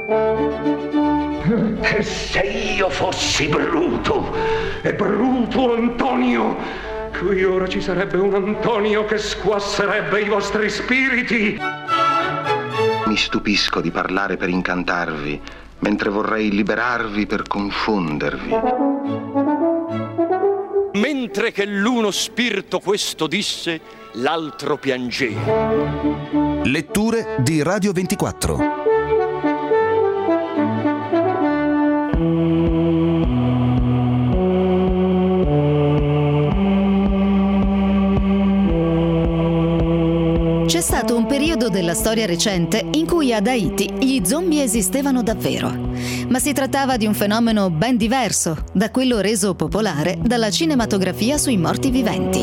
E se io fossi Bruto, e Bruto Antonio, qui ora ci sarebbe un Antonio che squasserebbe i vostri spiriti. Mi stupisco di parlare per incantarvi, mentre vorrei liberarvi per confondervi. Mentre che l'uno spirito questo disse, l'altro piangeva. Letture di Radio 24. C'è stato un periodo della storia recente in cui ad Haiti gli zombie esistevano davvero, ma si trattava di un fenomeno ben diverso da quello reso popolare dalla cinematografia sui morti viventi.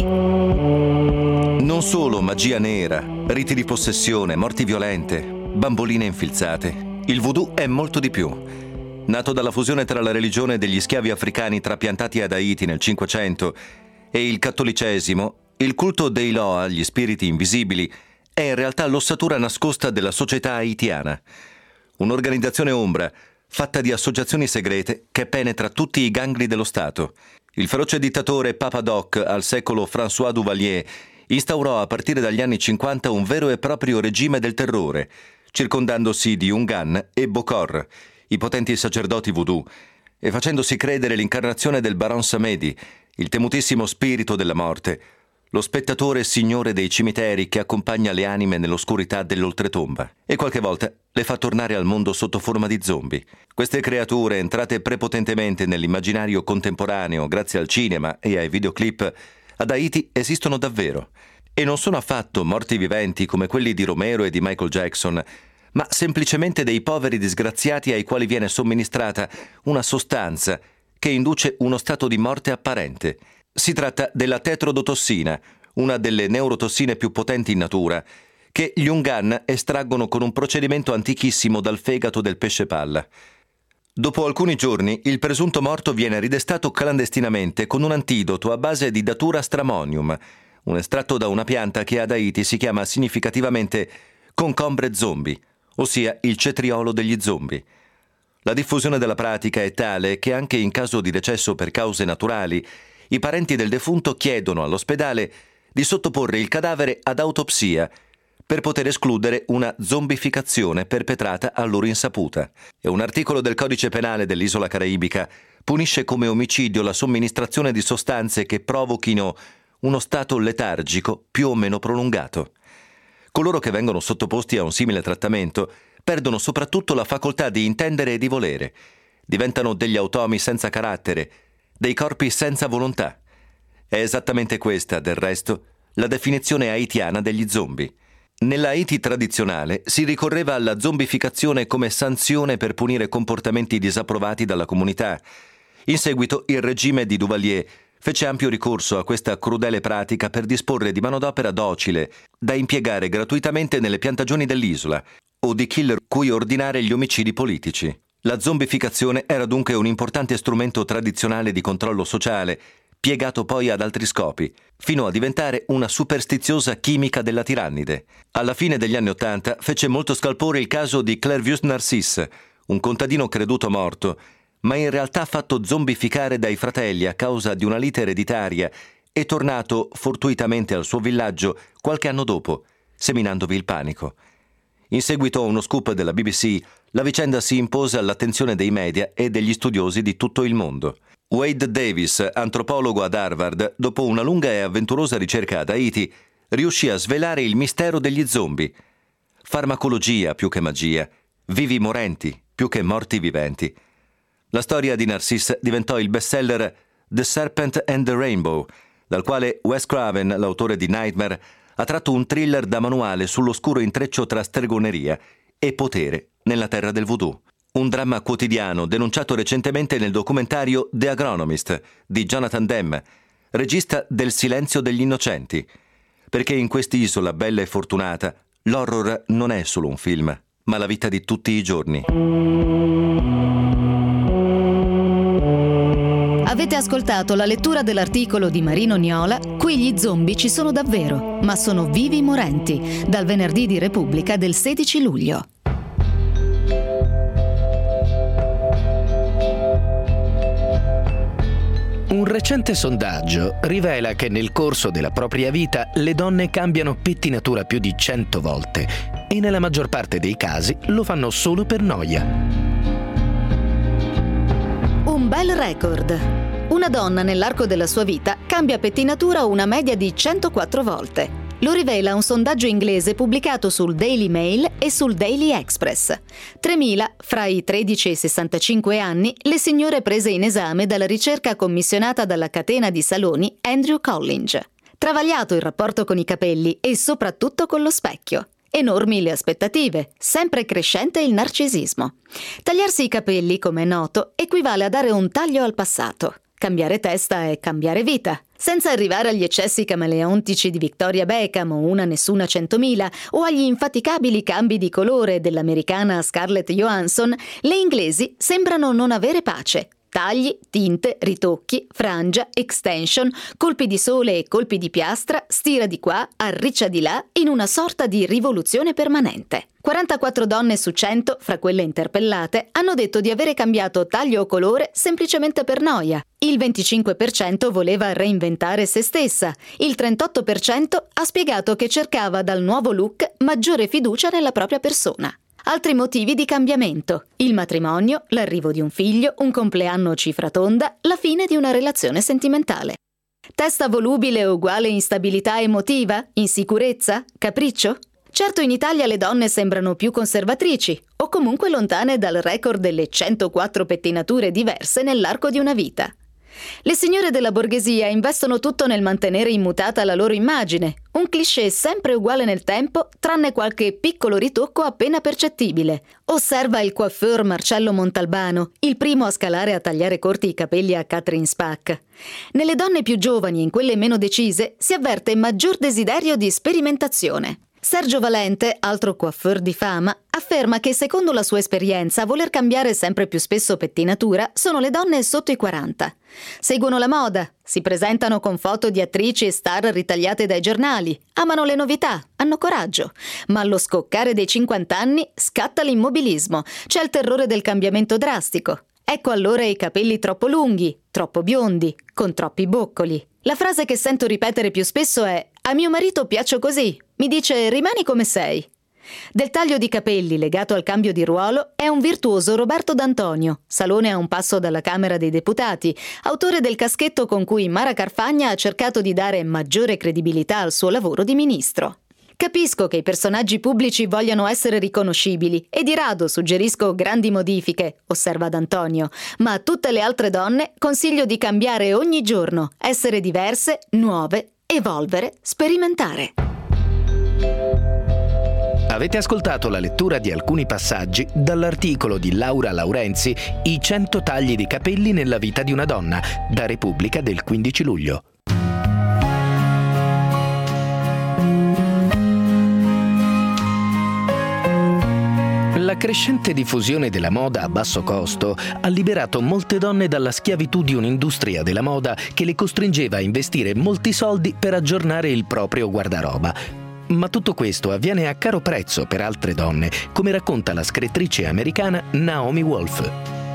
Non solo magia nera, riti di possessione, morti violente, bamboline infilzate. Il voodoo è molto di più. Nato dalla fusione tra la religione degli schiavi africani trapiantati ad Haiti nel Cinquecento e il cattolicesimo, il culto dei Loa, gli spiriti invisibili, è in realtà l'ossatura nascosta della società haitiana. Un'organizzazione ombra, fatta di associazioni segrete che penetra tutti i gangli dello Stato. Il feroce dittatore Papa Doc, al secolo François Duvalier, instaurò a partire dagli anni 50 un vero e proprio regime del terrore, circondandosi di Ungan e Bokor, i potenti sacerdoti voodoo, e facendosi credere l'incarnazione del Baron Samedi, il temutissimo spirito della morte, lo spettatore signore dei cimiteri che accompagna le anime nell'oscurità dell'oltretomba e qualche volta le fa tornare al mondo sotto forma di zombie. Queste creature, entrate prepotentemente nell'immaginario contemporaneo grazie al cinema e ai videoclip, ad Haiti esistono davvero. E non sono affatto morti viventi come quelli di Romero e di Michael Jackson, ma semplicemente dei poveri disgraziati ai quali viene somministrata una sostanza che induce uno stato di morte apparente. Si tratta della tetrodotossina, una delle neurotossine più potenti in natura, che gli Ungan estraggono con un procedimento antichissimo dal fegato del pesce palla. Dopo alcuni giorni, il presunto morto viene ridestato clandestinamente con un antidoto a base di Datura stramonium, un estratto da una pianta che ad Haiti si chiama significativamente concombre zombie, ossia il cetriolo degli zombie. La diffusione della pratica è tale che anche in caso di decesso per cause naturali, i parenti del defunto chiedono all'ospedale di sottoporre il cadavere ad autopsia per poter escludere una zombificazione perpetrata a loro insaputa. E un articolo del Codice Penale dell'isola caraibica punisce come omicidio la somministrazione di sostanze che provochino uno stato letargico più o meno prolungato. Coloro che vengono sottoposti a un simile trattamento perdono soprattutto la facoltà di intendere e di volere, diventano degli automi senza carattere, dei corpi senza volontà. È esattamente questa, del resto, la definizione haitiana degli zombie. Nella Haiti tradizionale si ricorreva alla zombificazione come sanzione per punire comportamenti disapprovati dalla comunità. In seguito il regime di Duvalier fece ampio ricorso a questa crudele pratica per disporre di manodopera docile da impiegare gratuitamente nelle piantagioni dell'isola o di killer cui ordinare gli omicidi politici. La zombificazione era dunque un importante strumento tradizionale di controllo sociale, piegato poi ad altri scopi, fino a diventare una superstiziosa chimica della tirannide. Alla fine degli anni '80 fece molto scalpore il caso di Clairvius Narcisse, un contadino creduto morto, ma in realtà fatto zombificare dai fratelli a causa di una lite ereditaria e tornato fortuitamente al suo villaggio qualche anno dopo, seminandovi il panico. In seguito a uno scoop della BBC, la vicenda si impose all'attenzione dei media e degli studiosi di tutto il mondo. Wade Davis, antropologo ad Harvard, dopo una lunga e avventurosa ricerca ad Haiti, riuscì a svelare il mistero degli zombie. Farmacologia più che magia, vivi morenti più che morti viventi. La storia di Narcisse diventò il bestseller The Serpent and the Rainbow, dal quale Wes Craven, l'autore di Nightmare, ha tratto un thriller da manuale sull'oscuro intreccio tra stregoneria e potere nella terra del voodoo. Un dramma quotidiano denunciato recentemente nel documentario The Agronomist di Jonathan Demme, regista del Silenzio degli Innocenti. Perché in quest'isola bella e fortunata l'horror non è solo un film, ma la vita di tutti i giorni. Avete ascoltato la lettura dell'articolo di Marino Niola Qui gli zombie ci sono davvero, ma sono vivi morenti, dal venerdì di Repubblica del 16 luglio. recente sondaggio rivela che nel corso della propria vita le donne cambiano pettinatura più di 100 volte e nella maggior parte dei casi lo fanno solo per noia. Un bel record. Una donna nell'arco della sua vita cambia pettinatura una media di 104 volte. Lo rivela un sondaggio inglese pubblicato sul Daily Mail e sul Daily Express. 3.000 fra i 13 e i 65 anni le signore prese in esame dalla ricerca commissionata dalla catena di saloni Andrew Collins. Travagliato il rapporto con i capelli e soprattutto con lo specchio. Enormi le aspettative, sempre crescente il narcisismo. Tagliarsi i capelli, come è noto, equivale a dare un taglio al passato. Cambiare testa è cambiare vita. Senza arrivare agli eccessi camaleontici di Victoria Beckham o una nessuna 100.000 o agli infaticabili cambi di colore dell'americana Scarlett Johansson, le inglesi sembrano non avere pace. Tagli, tinte, ritocchi, frangia, extension, colpi di sole e colpi di piastra, stira di qua, arriccia di là, in una sorta di rivoluzione permanente. 44 donne su 100, fra quelle interpellate, hanno detto di avere cambiato taglio o colore semplicemente per noia. Il 25% voleva reinventare se stessa. Il 38% ha spiegato che cercava dal nuovo look maggiore fiducia nella propria persona. Altri motivi di cambiamento: il matrimonio, l'arrivo di un figlio, un compleanno cifra tonda, la fine di una relazione sentimentale. Testa volubile uguale instabilità emotiva, insicurezza, capriccio? Certo, in Italia le donne sembrano più conservatrici, o comunque lontane dal record delle 104 pettinature diverse nell'arco di una vita. Le signore della borghesia investono tutto nel mantenere immutata la loro immagine, un cliché sempre uguale nel tempo, tranne qualche piccolo ritocco appena percettibile. Osserva il coiffeur Marcello Montalbano, il primo a scalare a tagliare corti i capelli a Catherine Spack. Nelle donne più giovani e in quelle meno decise si avverte maggior desiderio di sperimentazione. Sergio Valente, altro coiffeur di fama, afferma che secondo la sua esperienza a voler cambiare sempre più spesso pettinatura sono le donne sotto i 40. Seguono la moda, si presentano con foto di attrici e star ritagliate dai giornali, amano le novità, hanno coraggio, ma allo scoccare dei 50 anni scatta l'immobilismo, c'è il terrore del cambiamento drastico. Ecco allora i capelli troppo lunghi, troppo biondi, con troppi boccoli. La frase che sento ripetere più spesso è: a mio marito piaccio così, mi dice rimani come sei. Del taglio di capelli legato al cambio di ruolo è un virtuoso Roberto D'Antonio, salone a un passo dalla Camera dei Deputati, autore del caschetto con cui Mara Carfagna ha cercato di dare maggiore credibilità al suo lavoro di ministro. Capisco che i personaggi pubblici vogliano essere riconoscibili e di rado suggerisco grandi modifiche, osserva D'Antonio, ma a tutte le altre donne consiglio di cambiare ogni giorno, essere diverse, nuove, evolvere, sperimentare. Avete ascoltato la lettura di alcuni passaggi dall'articolo di Laura Laurenzi I 100 tagli di capelli nella vita di una donna, da Repubblica del 15 luglio. La crescente diffusione della moda a basso costo ha liberato molte donne dalla schiavitù di un'industria della moda che le costringeva a investire molti soldi per aggiornare il proprio guardaroba. Ma tutto questo avviene a caro prezzo per altre donne, come racconta la scrittrice americana Naomi Wolf.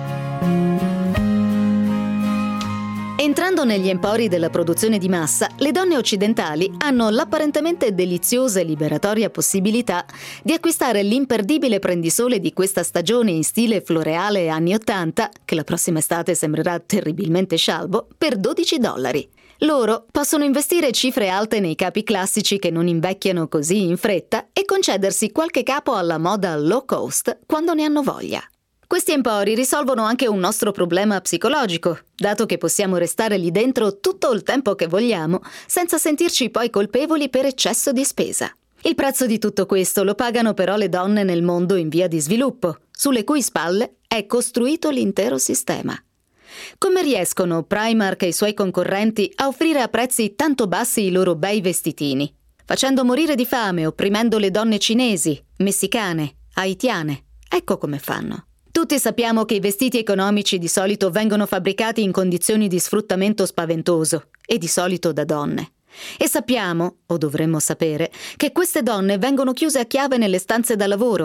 Entrando negli empori della produzione di massa, le donne occidentali hanno l'apparentemente deliziosa e liberatoria possibilità di acquistare l'imperdibile prendisole di questa stagione in stile floreale anni 80, che la prossima estate sembrerà terribilmente scialbo, per $12. Loro possono investire cifre alte nei capi classici che non invecchiano così in fretta e concedersi qualche capo alla moda low cost quando ne hanno voglia. Questi empori risolvono anche un nostro problema psicologico, dato che possiamo restare lì dentro tutto il tempo che vogliamo, senza sentirci poi colpevoli per eccesso di spesa. Il prezzo di tutto questo lo pagano però le donne nel mondo in via di sviluppo, sulle cui spalle è costruito l'intero sistema. Come riescono Primark e i suoi concorrenti a offrire a prezzi tanto bassi i loro bei vestitini? Facendo morire di fame, opprimendo le donne cinesi, messicane, haitiane. Ecco come fanno. Tutti sappiamo che i vestiti economici di solito vengono fabbricati in condizioni di sfruttamento spaventoso, e di solito da donne. E sappiamo, o dovremmo sapere, che queste donne vengono chiuse a chiave nelle stanze da lavoro,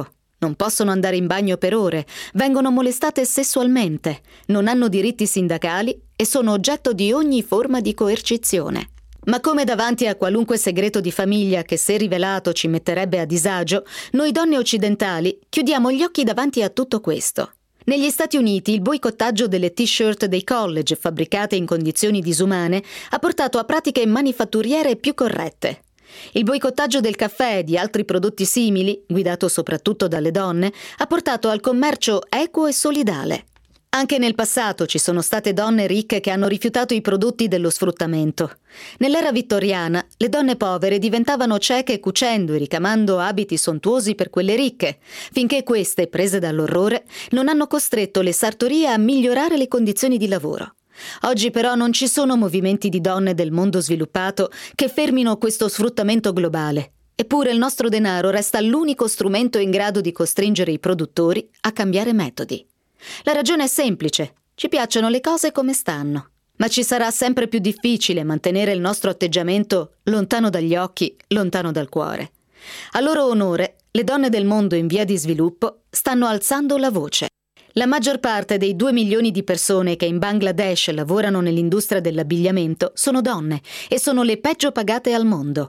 non possono andare in bagno per ore, vengono molestate sessualmente, non hanno diritti sindacali e sono oggetto di ogni forma di coercizione. Ma come davanti a qualunque segreto di famiglia che, se rivelato, ci metterebbe a disagio, noi donne occidentali chiudiamo gli occhi davanti a tutto questo. Negli Stati Uniti il boicottaggio delle t-shirt dei college fabbricate in condizioni disumane ha portato a pratiche manifatturiere più corrette. Il boicottaggio del caffè e di altri prodotti simili, guidato soprattutto dalle donne, ha portato al commercio equo e solidale. Anche nel passato ci sono state donne ricche che hanno rifiutato i prodotti dello sfruttamento. Nell'era vittoriana, le donne povere diventavano cieche cucendo e ricamando abiti sontuosi per quelle ricche, finché queste, prese dall'orrore, non hanno costretto le sartorie a migliorare le condizioni di lavoro. Oggi però non ci sono movimenti di donne del mondo sviluppato che fermino questo sfruttamento globale. Eppure il nostro denaro resta l'unico strumento in grado di costringere i produttori a cambiare metodi. La ragione è semplice: ci piacciono le cose come stanno. Ma ci sarà sempre più difficile mantenere il nostro atteggiamento lontano dagli occhi, lontano dal cuore. A loro onore, le donne del mondo in via di sviluppo stanno alzando la voce. La maggior parte dei 2 milioni di persone che in Bangladesh lavorano nell'industria dell'abbigliamento sono donne e sono le peggio pagate al mondo,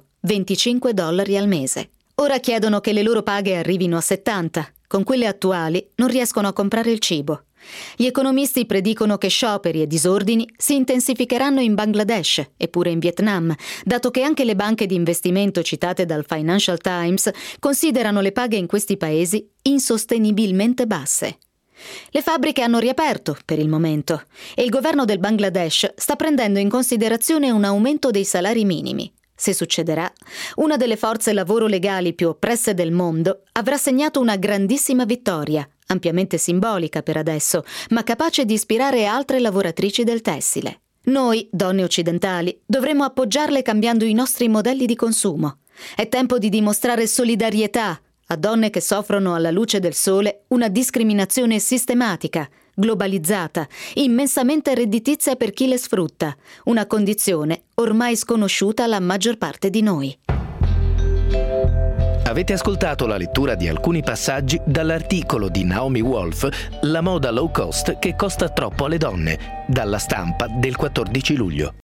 $25 al mese. Ora chiedono che le loro paghe arrivino a 70. Con quelle attuali non riescono a comprare il cibo. Gli economisti predicono che scioperi e disordini si intensificheranno in Bangladesh e pure in Vietnam, dato che anche le banche di investimento citate dal Financial Times considerano le paghe in questi paesi insostenibilmente basse. Le fabbriche hanno riaperto per il momento e il governo del Bangladesh sta prendendo in considerazione un aumento dei salari minimi. Se succederà, una delle forze lavoro legali più oppresse del mondo avrà segnato una grandissima vittoria, ampiamente simbolica per adesso, ma capace di ispirare altre lavoratrici del tessile. Noi, donne occidentali, dovremo appoggiarle cambiando i nostri modelli di consumo. È tempo di dimostrare solidarietà a donne che soffrono alla luce del sole una discriminazione sistematica, globalizzata, immensamente redditizia per chi le sfrutta, una condizione ormai sconosciuta alla maggior parte di noi. Avete ascoltato la lettura di alcuni passaggi dall'articolo di Naomi Wolf La moda low cost che costa troppo alle donne, dalla Stampa del 14 luglio.